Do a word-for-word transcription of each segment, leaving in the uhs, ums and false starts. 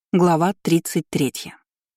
Глава тридцать третья.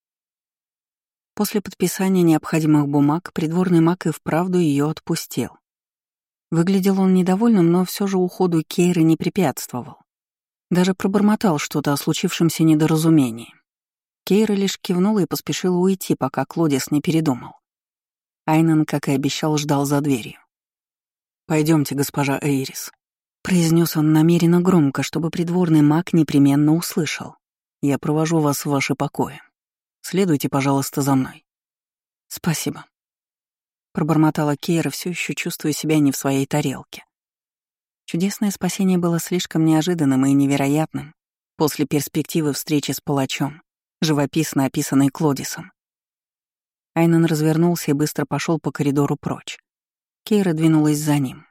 После подписания необходимых бумаг придворный маг и вправду ее отпустил. Выглядел он недовольным, но все же уходу Кейры не препятствовал. Даже пробормотал что-то о случившемся недоразумении. Кейра лишь кивнула и поспешила уйти, пока Клодис не передумал. Айнан, как и обещал, ждал за дверью. Пойдемте, госпожа Эйрис», — произнес он намеренно громко, чтобы придворный маг непременно услышал. «Я провожу вас в ваши покои. Следуйте, пожалуйста, за мной». «Спасибо», — пробормотала Кейра, все еще чувствуя себя не в своей тарелке. Чудесное спасение было слишком неожиданным и невероятным после перспективы встречи с палачом, живописно описанной Клодисом. Айнан развернулся и быстро пошел по коридору прочь. Кейра двинулась за ним.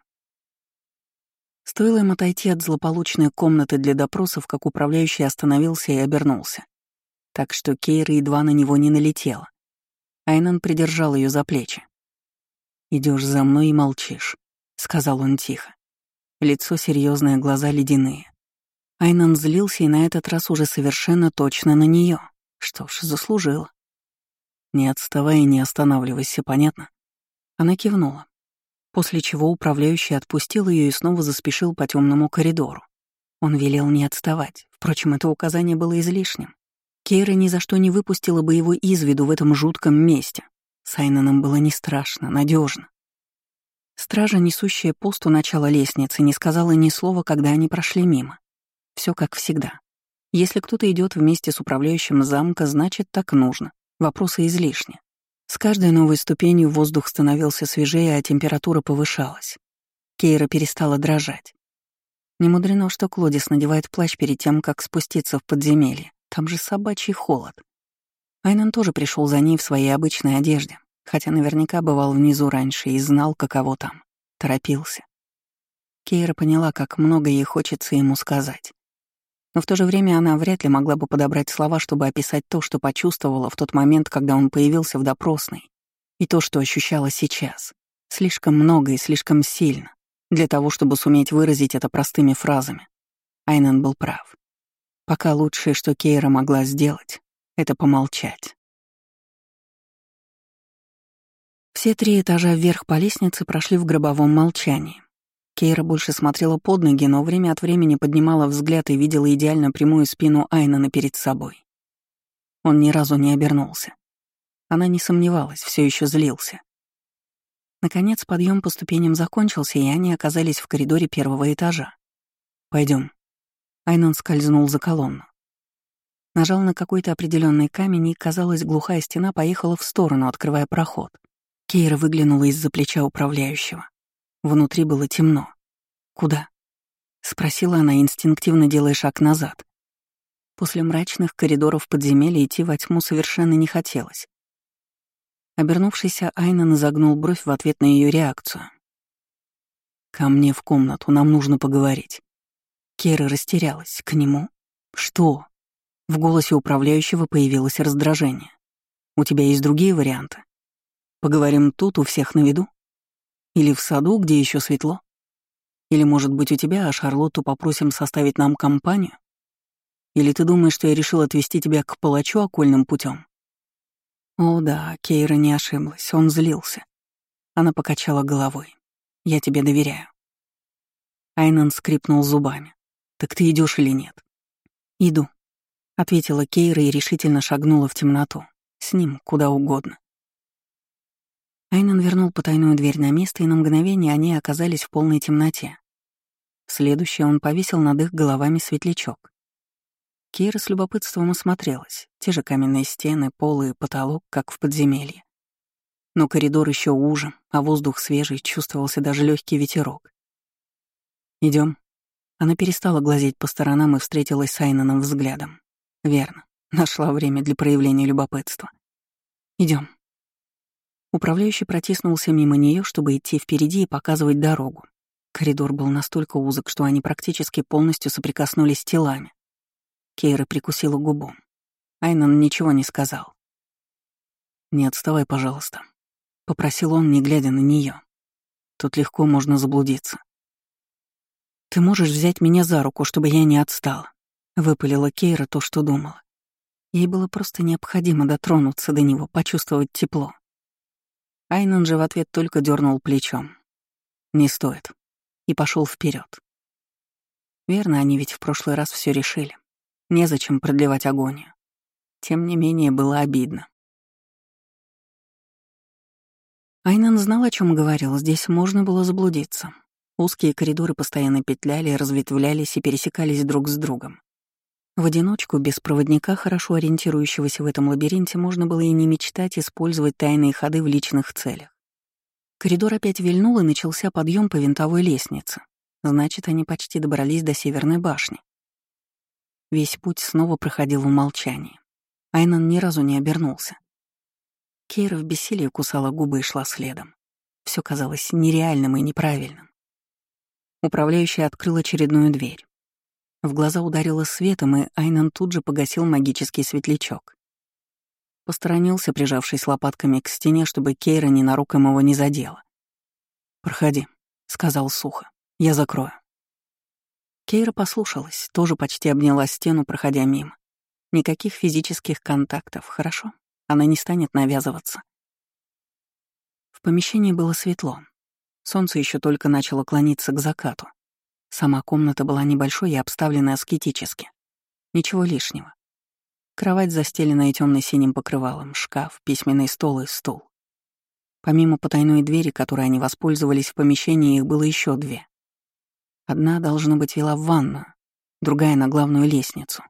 Стоило им отойти от злополучной комнаты для допросов, как управляющий остановился и обернулся. Так что Кейра едва на него не налетела. Айнан придержал ее за плечи. «Идешь за мной и молчишь», — сказал он тихо. Лицо серьезное, глаза ледяные. Айнан злился и на этот раз уже совершенно точно на нее. Что ж, заслужила. «Не отставай и не останавливайся, понятно?» Она кивнула, после чего управляющий отпустил ее и снова заспешил по темному коридору. Он велел не отставать, впрочем, это указание было излишним. Кейра ни за что не выпустила бы его из виду в этом жутком месте. С Айнаном было не страшно, надежно. Стража, несущая пост у начала лестницы, не сказала ни слова, когда они прошли мимо. Все как всегда. Если кто-то идет вместе с управляющим замка, значит, так нужно. Вопросы излишни. С каждой новой ступенью воздух становился свежее, а температура повышалась. Кейра перестала дрожать. Немудрено, что Клодис надевает плащ перед тем, как спуститься в подземелье. Там же собачий холод. Айнан тоже пришел за ней в своей обычной одежде, хотя наверняка бывал внизу раньше и знал, каково там. Торопился. Кейра поняла, как много ей хочется ему сказать. Но в то же время она вряд ли могла бы подобрать слова, чтобы описать то, что почувствовала в тот момент, когда он появился в допросной, и то, что ощущала сейчас. Слишком много и слишком сильно для того, чтобы суметь выразить это простыми фразами. Айнан был прав. Пока лучшее, что Кейра могла сделать, — это помолчать. Все три этажа вверх по лестнице прошли в гробовом молчании. Кейра больше смотрела под ноги, но время от времени поднимала взгляд и видела идеально прямую спину Айнана перед собой. Он ни разу не обернулся. Она не сомневалась, все еще злился. Наконец подъем по ступеням закончился, и они оказались в коридоре первого этажа. Пойдем. Айнан скользнул за колонну. Нажал на какой-то определенный камень, и, казалось, глухая стена поехала в сторону, открывая проход. Кейра выглянула из-за плеча управляющего. Внутри было темно. «Куда?» — спросила она, инстинктивно делая шаг назад. После мрачных коридоров подземелья идти во тьму совершенно не хотелось. Обернувшийся Айнан изогнул бровь в ответ на ее реакцию. «Ко мне в комнату, нам нужно поговорить». Кейра растерялась. «К нему? Что?» В голосе управляющего появилось раздражение. «У тебя есть другие варианты? Поговорим тут, у всех на виду? Или в саду, где еще светло? Или, может быть, у тебя, а Шарлотту попросим составить нам компанию? Или ты думаешь, что я решил отвезти тебя к палачу окольным путем?» О да, Кейра не ошиблась, он злился. Она покачала головой. «Я тебе доверяю». Айнан скрипнул зубами. «Так ты идешь или нет?» «Иду», — ответила Кейра и решительно шагнула в темноту. С ним куда угодно. Айнан вернул потайную дверь на место, и на мгновение они оказались в полной темноте. В следующее он повесил над их головами светлячок. Кейра с любопытством осмотрелась. Те же каменные стены, пол и потолок, как в подземелье. Но коридор еще уже, а воздух свежий, чувствовался даже легкий ветерок. Идем. Она перестала глазеть по сторонам и встретилась с Айнаном взглядом. Верно, нашла время для проявления любопытства. Идем. Управляющий протиснулся мимо нее, чтобы идти впереди и показывать дорогу. Коридор был настолько узок, что они практически полностью соприкоснулись телами. Кейра прикусила губу. Айнан ничего не сказал. «Не отставай, пожалуйста», — попросил он, не глядя на нее. «Тут легко можно заблудиться». «Ты можешь взять меня за руку, чтобы я не отстала?» — выпалила Кейра то, что думала. Ей было просто необходимо дотронуться до него, почувствовать тепло. Айнан же в ответ только дернул плечом. «Не стоит». И пошел вперед. Верно, они ведь в прошлый раз все решили. Незачем продлевать агонию. Тем не менее, было обидно. Айнан знал, о чем говорил, здесь можно было заблудиться. Узкие коридоры постоянно петляли, разветвлялись и пересекались друг с другом. В одиночку, без проводника, хорошо ориентирующегося в этом лабиринте, можно было и не мечтать использовать тайные ходы в личных целях. Коридор опять вильнул, и начался подъем по винтовой лестнице. Значит, они почти добрались до Северной башни. Весь путь снова проходил в молчании. Айнан ни разу не обернулся. Кейра в бессилии кусала губы и шла следом. Все казалось нереальным и неправильным. Управляющий открыл очередную дверь. В глаза ударило светом, и Айнан тут же погасил магический светлячок. Посторонился, прижавшись лопатками к стене, чтобы Кейра ненароком его не задела. «Проходи», — сказал сухо. «Я закрою». Кейра послушалась, тоже почти обняла стену, проходя мимо. Никаких физических контактов, хорошо? Она не станет навязываться. В помещении было светло. Солнце еще только начало клониться к закату. Сама комната была небольшой и обставлена аскетически. Ничего лишнего. Кровать, застеленная темно-синим покрывалом, шкаф, письменный стол и стул. Помимо потайной двери, которой они воспользовались в помещении, их было еще две. Одна, должно быть, вела в ванную, другая — на главную лестницу.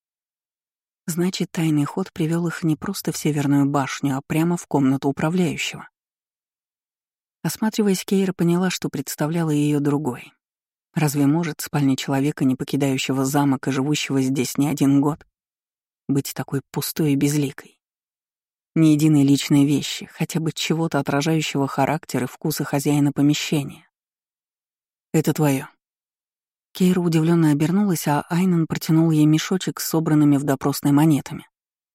Значит, тайный ход привел их не просто в Северную башню, а прямо в комнату управляющего. Осматриваясь, Кейра поняла, что представляла ее другой. Разве может спальня человека, не покидающего замок и живущего здесь не один год, быть такой пустой и безликой? Ни единой личной вещи, хотя бы чего-то отражающего характер и вкусы хозяина помещения. «Это твое». Кейра удивленно обернулась, а Айнан протянул ей мешочек с собранными в допросной монетами.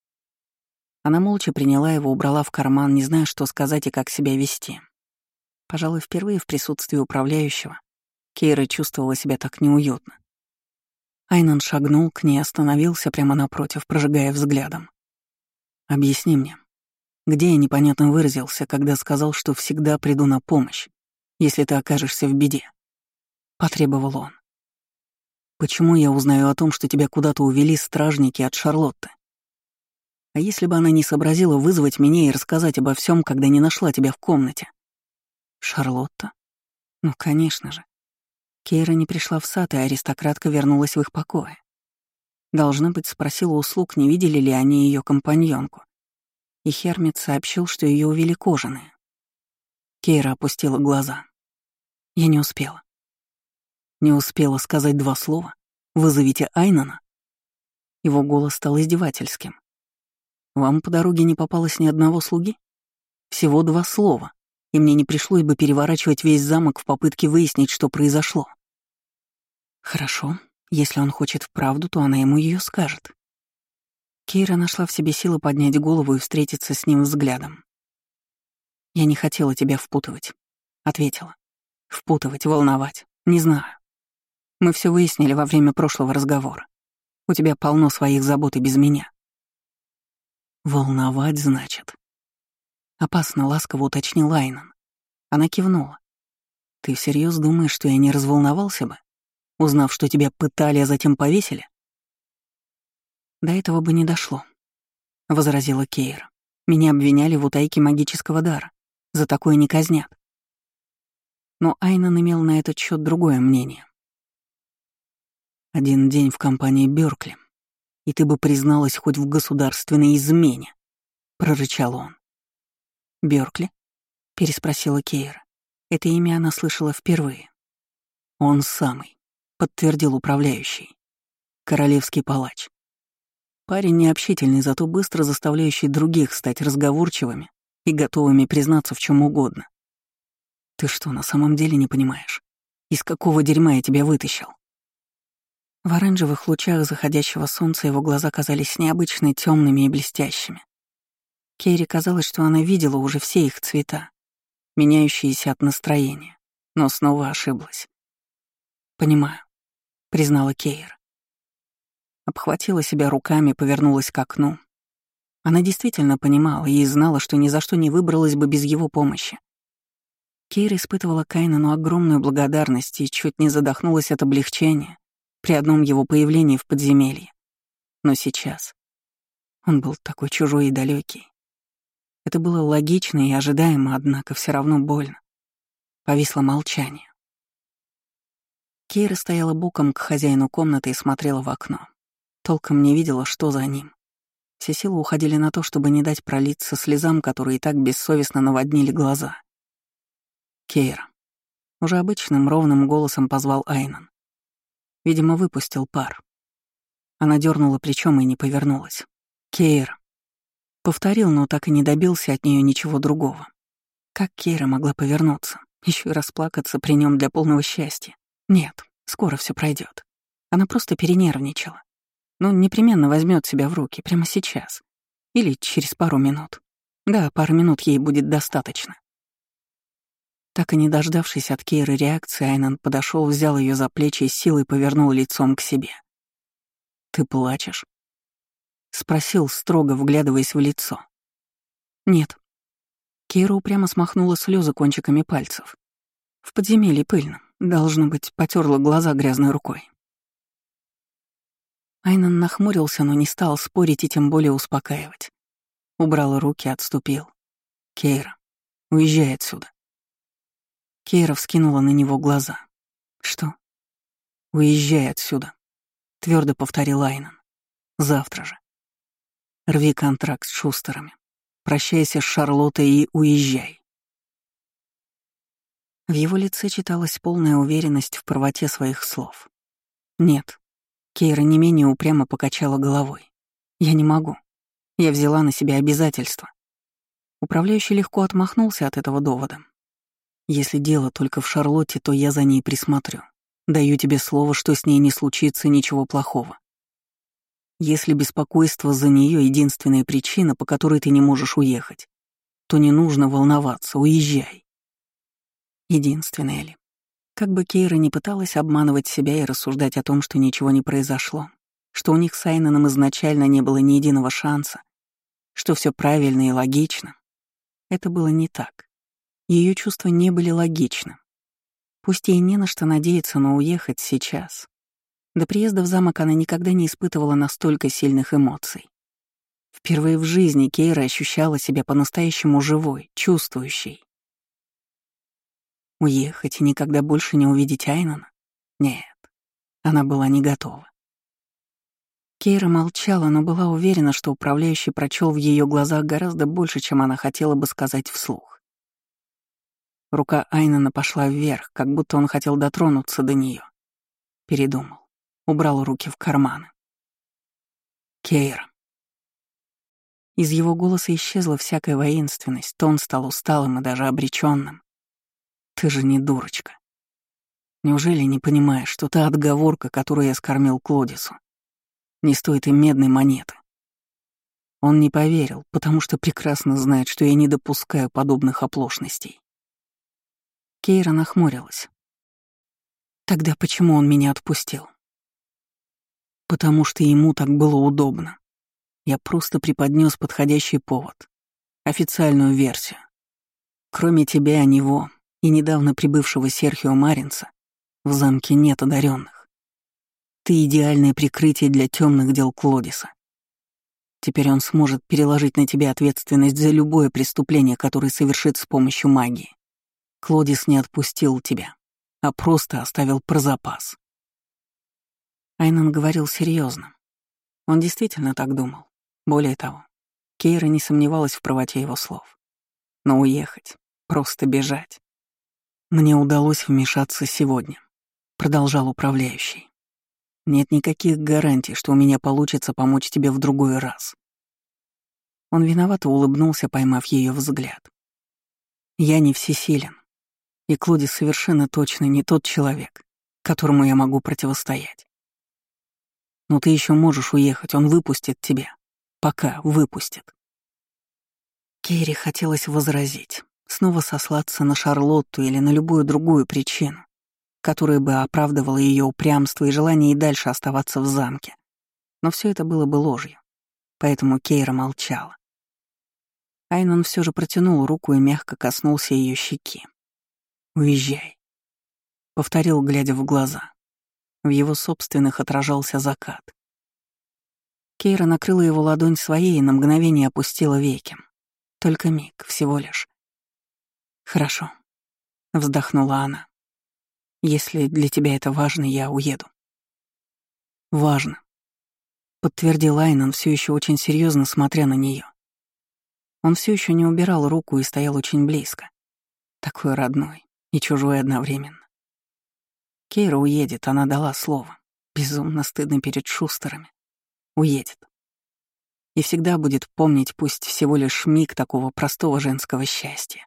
Она молча приняла его, убрала в карман, не зная, что сказать и как себя вести. Пожалуй, впервые в присутствии управляющего Кейра чувствовала себя так неуютно. Айнан шагнул к ней, остановился прямо напротив, прожигая взглядом. «Объясни мне, где я непонятно выразился, когда сказал, что всегда приду на помощь, если ты окажешься в беде?» — потребовал он. «Почему я узнаю о том, что тебя куда-то увели стражники от Шарлотты? А если бы она не сообразила вызвать меня и рассказать обо всем, когда не нашла тебя в комнате?» «Шарлотта? Ну, конечно же. Кейра не пришла в сад, и аристократка вернулась в их покое. Должно быть, спросила у слуг, не видели ли они ее компаньонку. И Хермит сообщил, что ее увели кожаные. Кейра опустила глаза. Я не успела. Не успела сказать два слова. «Вызовите Айнана». Его голос стал издевательским. «Вам по дороге не попалось ни одного слуги? Всего два слова, и мне не пришлось бы переворачивать весь замок в попытке выяснить, что произошло». Хорошо, если он хочет вправду, то она ему ее скажет. Кейра нашла в себе силы поднять голову и встретиться с ним взглядом. «Я не хотела тебя впутывать», — ответила. «Впутывать, волновать, не знаю. Мы все выяснили во время прошлого разговора. У тебя полно своих забот и без меня». «Волновать, значит?» Опасно ласково уточнил Айнан. Она кивнула. «Ты всерьез думаешь, что я не разволновался бы, узнав, что тебя пытали, а затем повесили?» «До этого бы не дошло», — возразила Кейра. «Меня обвиняли в утайке магического дара. За такое не казнят». Но Айнан имел на этот счет другое мнение. «Один день в компании Бёркли, и ты бы призналась хоть в государственной измене», — прорычал он. «Бёркли?» — переспросила Кейра. Это имя она слышала впервые. «Он самый», — подтвердил управляющий. «Королевский палач. Парень необщительный, зато быстро заставляющий других стать разговорчивыми и готовыми признаться в чем угодно. Ты что, на самом деле не понимаешь? Из какого дерьма я тебя вытащил?» В оранжевых лучах заходящего солнца его глаза казались необычно темными и блестящими. Кейре казалось, что она видела уже все их цвета, меняющиеся от настроения, но снова ошиблась. «Понимаю», — признала Кейра. Обхватила себя руками, повернулась к окну. Она действительно понимала и знала, что ни за что не выбралась бы без его помощи. Кейра испытывала Кайнану огромную благодарность и чуть не задохнулась от облегчения при одном его появлении в подземелье. Но сейчас он был такой чужой и далекий. Это было логично и ожидаемо, однако все равно больно. Повисло молчание. Кейра стояла боком к хозяину комнаты и смотрела в окно. Толком не видела, что за ним. Все силы уходили на то, чтобы не дать пролиться слезам, которые и так бессовестно наводнили глаза. «Кейра», — уже обычным ровным голосом позвал Айнан. Видимо, выпустил пар. Она дернула плечом и не повернулась. «Кейра». Повторил, но так и не добился от нее ничего другого. Как Кейра могла повернуться, еще и расплакаться при нем для полного счастья? Нет, скоро все пройдет. Она просто перенервничала. Но непременно возьмет себя в руки прямо сейчас. Или через пару минут. Да, пару минут ей будет достаточно. Так и не дождавшись от Кейры реакции, Айнан подошел, взял ее за плечи и с силой повернул лицом к себе. «Ты плачешь?» — спросил, строго вглядываясь в лицо. «Нет». Кейра упрямо смахнула слезы кончиками пальцев. В подземелье пыльно. Должно быть, потерла глаза грязной рукой. Айнан нахмурился, но не стал спорить и тем более успокаивать. Убрал руки, отступил. «Кейра, уезжай отсюда». Кейра вскинула на него глаза. «Что?» «Уезжай отсюда», — твердо повторил Айнан. «Завтра же. Рви контракт с Шустерами. Прощайся с Шарлоттой и уезжай». В его лице читалась полная уверенность в правоте своих слов. «Нет». Кейра не менее упрямо покачала головой. «Я не могу. Я взяла на себя обязательства». Управляющий легко отмахнулся от этого довода. «Если дело только в Шарлотте, то я за ней присмотрю. Даю тебе слово, что с ней не случится ничего плохого. Если беспокойство за нее единственная причина, по которой ты не можешь уехать, то не нужно волноваться, уезжай». Единственное ли? Как бы Кейра ни пыталась обманывать себя и рассуждать о том, что ничего не произошло, что у них с Айнаном изначально не было ни единого шанса, что все правильно и логично, это было не так. Ее чувства не были логичны. Пусть ей не на что надеяться, но уехать сейчас. До приезда в замок она никогда не испытывала настолько сильных эмоций. Впервые в жизни Кейра ощущала себя по-настоящему живой, чувствующей. Уехать и никогда больше не увидеть Айнана? Нет, она была не готова. Кейра молчала, но была уверена, что управляющий прочел в ее глазах гораздо больше, чем она хотела бы сказать вслух. Рука Айнана пошла вверх, как будто он хотел дотронуться до нее. Передумал, убрал руки в карманы. «Кейра». Из его голоса исчезла всякая воинственность, тон стал усталым и даже обреченным. «Ты же не дурочка. Неужели не понимаешь, что та отговорка, которую я скормил Клодису, не стоит и медной монеты?» Он не поверил, потому что прекрасно знает, что я не допускаю подобных оплошностей. Кейра нахмурилась. «Тогда почему он меня отпустил?» «Потому что ему так было удобно. Я просто преподнес подходящий повод, официальную версию. Кроме тебя, него и недавно прибывшего Серхио Маринса, в замке нет одаренных. Ты идеальное прикрытие для темных дел Клодиса. Теперь он сможет переложить на тебя ответственность за любое преступление, которое совершит с помощью магии. Клодис не отпустил тебя, а просто оставил про запас». Айнан говорил серьезно. Он действительно так думал. Более того, Кейра не сомневалась в правоте его слов. Но уехать, просто бежать. «Мне удалось вмешаться сегодня», — продолжал управляющий. «Нет никаких гарантий, что у меня получится помочь тебе в другой раз». Он виновато улыбнулся, поймав ее взгляд. «Я не всесилен, и Клодис совершенно точно не тот человек, которому я могу противостоять. Но ты еще можешь уехать, он выпустит тебя. Пока выпустит». Кейре хотелось возразить, снова сослаться на Шарлотту или на любую другую причину, которая бы оправдывала ее упрямство и желание и дальше оставаться в замке. Но все это было бы ложью, поэтому Кейра молчала. Айнон все же протянул руку и мягко коснулся ее щеки. «Уезжай», — повторил, глядя в глаза. В его собственных отражался закат. Кейра накрыла его ладонь своей и на мгновение опустила веки. Только миг, всего лишь. «Хорошо», — вздохнула она. «Если для тебя это важно, я уеду». «Важно», — подтвердил Айнон, все еще очень серьезно смотря на нее. Он все еще не убирал руку и стоял очень близко. Такой родной и чужой одновременно. Кейра уедет, она дала слово. Безумно стыдно перед Шустерами. Уедет. И всегда будет помнить, пусть всего лишь миг такого простого женского счастья.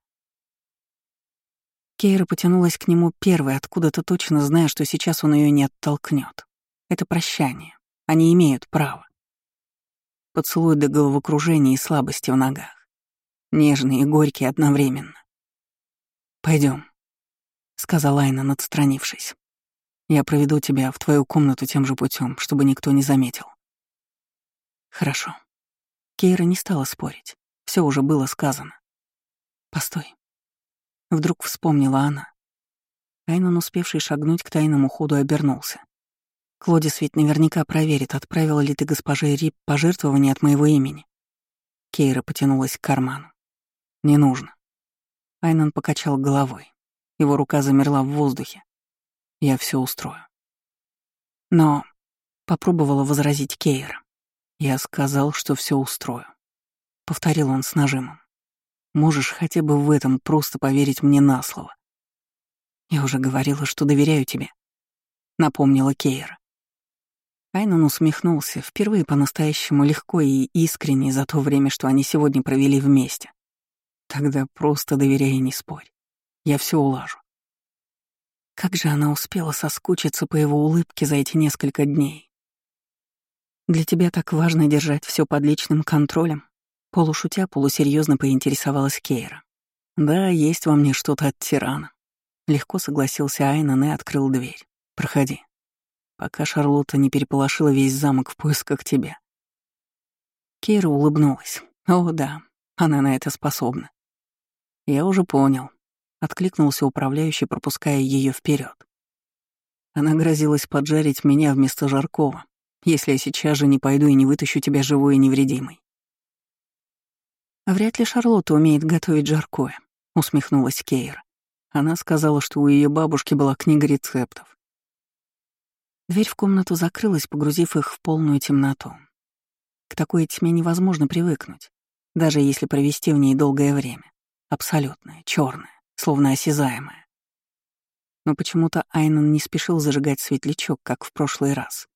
Кейра потянулась к нему первой, откуда-то точно зная, что сейчас он ее не оттолкнет. Это прощание. Они имеют право. Поцелуй до головокружения и слабости в ногах. Нежный и горький одновременно. Пойдем, сказала Айнон, отстранившись. «Я проведу тебя в твою комнату тем же путем, чтобы никто не заметил». «Хорошо». Кейра не стала спорить. Все уже было сказано. «Постой». Вдруг вспомнила она. Айнон, успевший шагнуть к тайному ходу, обернулся. «Клодис ведь наверняка проверит, отправила ли ты госпоже Рип пожертвование от моего имени». Кейра потянулась к карману. «Не нужно». Айнон покачал головой. Его рука замерла в воздухе. «Я все устрою». Но попробовала возразить Кейра. «Я сказал, что все устрою», — повторил он с нажимом. «Можешь хотя бы в этом просто поверить мне на слово». «Я уже говорила, что доверяю тебе», — напомнила Кейра. Айнон усмехнулся, впервые по-настоящему легко и искренне за то время, что они сегодня провели вместе. «Тогда просто доверяй и не спорь. Я все улажу». Как же она успела соскучиться по его улыбке за эти несколько дней. «Для тебя так важно держать все под личным контролем?» Полушутя, полусерьезно поинтересовалась Кейра. «Да, есть во мне что-то от тирана». Легко согласился Айнон и открыл дверь. «Проходи. Пока Шарлотта не переполошила весь замок в поисках тебя». Кейра улыбнулась. «О, да, она на это способна». «Я уже понял», — откликнулся управляющий, пропуская ее вперед. «Она грозилась поджарить меня вместо Жаркова, если я сейчас же не пойду и не вытащу тебя живой и невредимой». «Вряд ли Шарлотта умеет готовить жаркое», — усмехнулась Кейра. Она сказала, что у ее бабушки была книга рецептов. Дверь в комнату закрылась, погрузив их в полную темноту. К такой тьме невозможно привыкнуть, даже если провести в ней долгое время. Абсолютная, черная, словно осязаемая. Но почему-то Айнон не спешил зажигать светлячок, как в прошлый раз.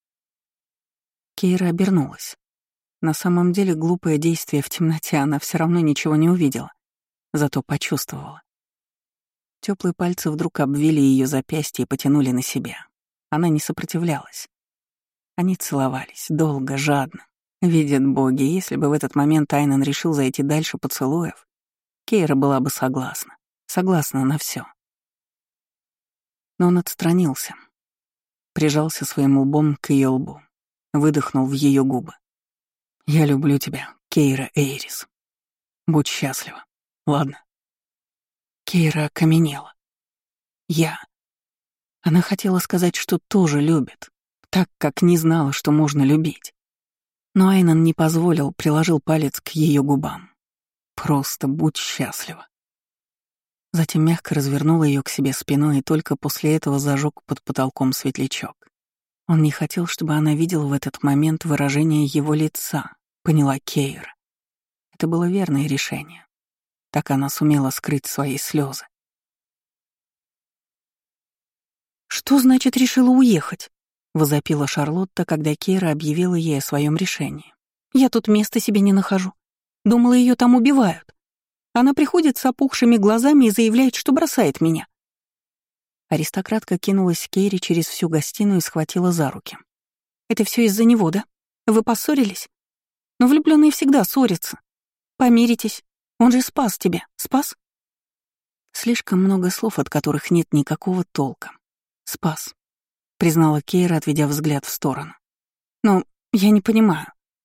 Кейра обернулась. На самом деле глупое действие в темноте она все равно ничего не увидела, зато почувствовала. Теплые пальцы вдруг обвили ее запястье и потянули на себя. Она не сопротивлялась. Они целовались, долго, жадно. Видят боги, если бы в этот момент Айнон решил зайти дальше поцелуев, Кейра была бы согласна. Согласна на все. Но он отстранился. Прижался своим лбом к ее лбу. Выдохнул в ее губы. «Я люблю тебя, Кейра Эйрис. Будь счастлива. Ладно?» Кейра окаменела. «Я...» Она хотела сказать, что тоже любит, так как не знала, что можно любить. Но Айнон не позволил, приложил палец к ее губам. «Просто будь счастлива». Затем мягко развернул ее к себе спиной и только после этого зажег под потолком светлячок. Он не хотел, чтобы она видела в этот момент выражение его лица, поняла Кейра. Это было верное решение. Так она сумела скрыть свои слезы. «Что значит решила уехать?» — возопила Шарлотта, когда Кейра объявила ей о своем решении. «Я тут места себе не нахожу. Думала, ее там убивают. Она приходит с опухшими глазами и заявляет, что бросает меня». Аристократка кинулась к Кейре через всю гостиную и схватила за руки. «Это все из-за него, да? Вы поссорились? Но влюбленные всегда ссорятся. Помиритесь. Он же спас тебя. Спас?» Слишком много слов, от которых нет никакого толка. «Спас», — признала Кейра, отведя взгляд в сторону. «Но Я не понимаю».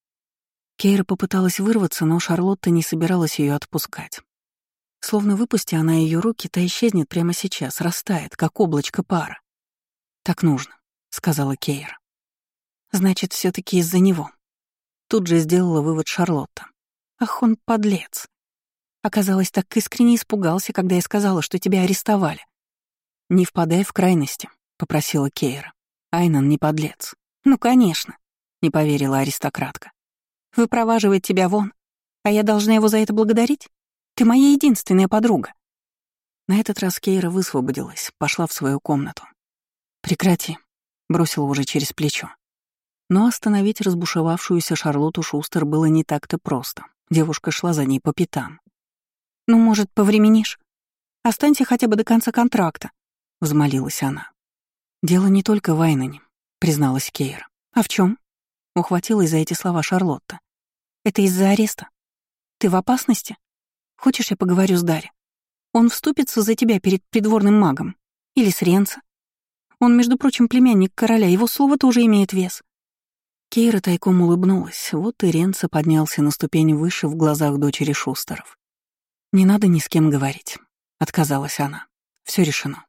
Кейра попыталась вырваться, но Шарлотта не собиралась ее отпускать. Словно выпусти она ее руки, та исчезнет прямо сейчас, растает, как облачко пара. «Так нужно», — сказала Кейра. «Значит, все таки из-за него». Тут же сделала вывод Шарлотта. «Ах, он подлец. Оказалось, так искренне испугался, когда я сказала, что тебя арестовали». «Не впадай в крайности», — попросила Кейра. «Айнан не подлец». «Ну, конечно», — не поверила аристократка. «Выпроваживает тебя вон, а я должна его за это благодарить? Ты моя единственная подруга». На этот раз Кейра высвободилась, пошла в свою комнату. «Прекрати», — бросила уже через плечо. Но остановить разбушевавшуюся Шарлотту Шустер было не так-то просто. Девушка шла за ней по пятам. «Ну, может, повременишь? Останься хотя бы до конца контракта», — взмолилась она. «Дело не только в Айнане», — призналась Кейра. «А в чем? Ухватилась за эти слова Шарлотта. «Это из-за ареста? Ты в опасности? Хочешь, я поговорю с Дарри? Он вступится за тебя перед придворным магом. Или с Ренца. Он, между прочим, племянник короля, его слово тоже имеет вес». Кейра тайком улыбнулась, вот и Ренца поднялся на ступень выше в глазах дочери Шустеров. «Не надо ни с кем говорить», — отказалась она. Все решено.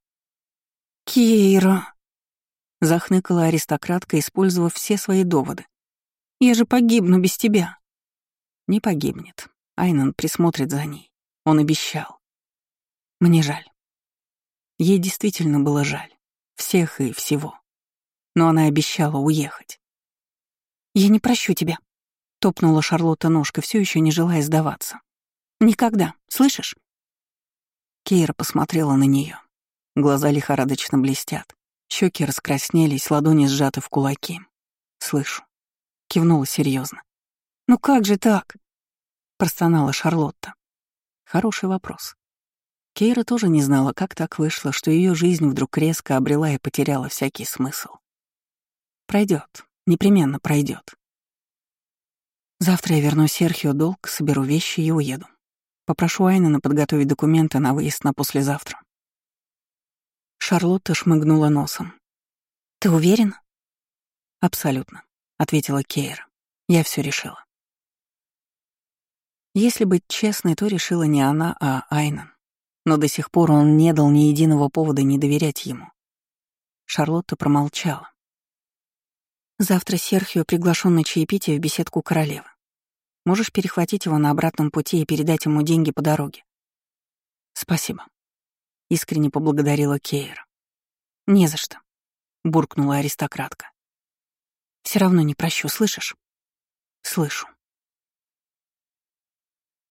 «Кейра», — захныкала аристократка, использовав все свои доводы. «Я же погибну без тебя». «Не погибнет. Айнан присмотрит за ней. Он обещал. Мне жаль». Ей действительно было жаль. Всех и всего. Но она обещала уехать. «Я не прощу тебя», — топнула Шарлотта ножкой, все еще не желая сдаваться. «Никогда, слышишь?» Кейра посмотрела на нее. Глаза лихорадочно блестят. Щеки раскраснелись, ладони сжаты в кулаки. «Слышу». Кивнула серьезно. «Ну как же так?» — простонала Шарлотта. Хороший вопрос. Кейра тоже не знала, как так вышло, что ее жизнь вдруг резко обрела и потеряла всякий смысл. Пройдет, непременно пройдет. Завтра я верну Серхио долг, соберу вещи и уеду. Попрошу Айнана подготовить документы на выезд на послезавтра. Шарлотта шмыгнула носом. «Ты уверена?» «Абсолютно», — ответила Кейра. «Я все решила». Если быть честной, то решила не она, а Айнан. Но до сих пор он не дал ни единого повода не доверять ему. Шарлотта промолчала. «Завтра Серхио приглашен на чаепитие в беседку королевы. Можешь перехватить его на обратном пути и передать ему деньги по дороге». «Спасибо», — искренне поблагодарила Кейра. «Не за что», — буркнула аристократка. «Все равно не прощу, слышишь?» «Слышу».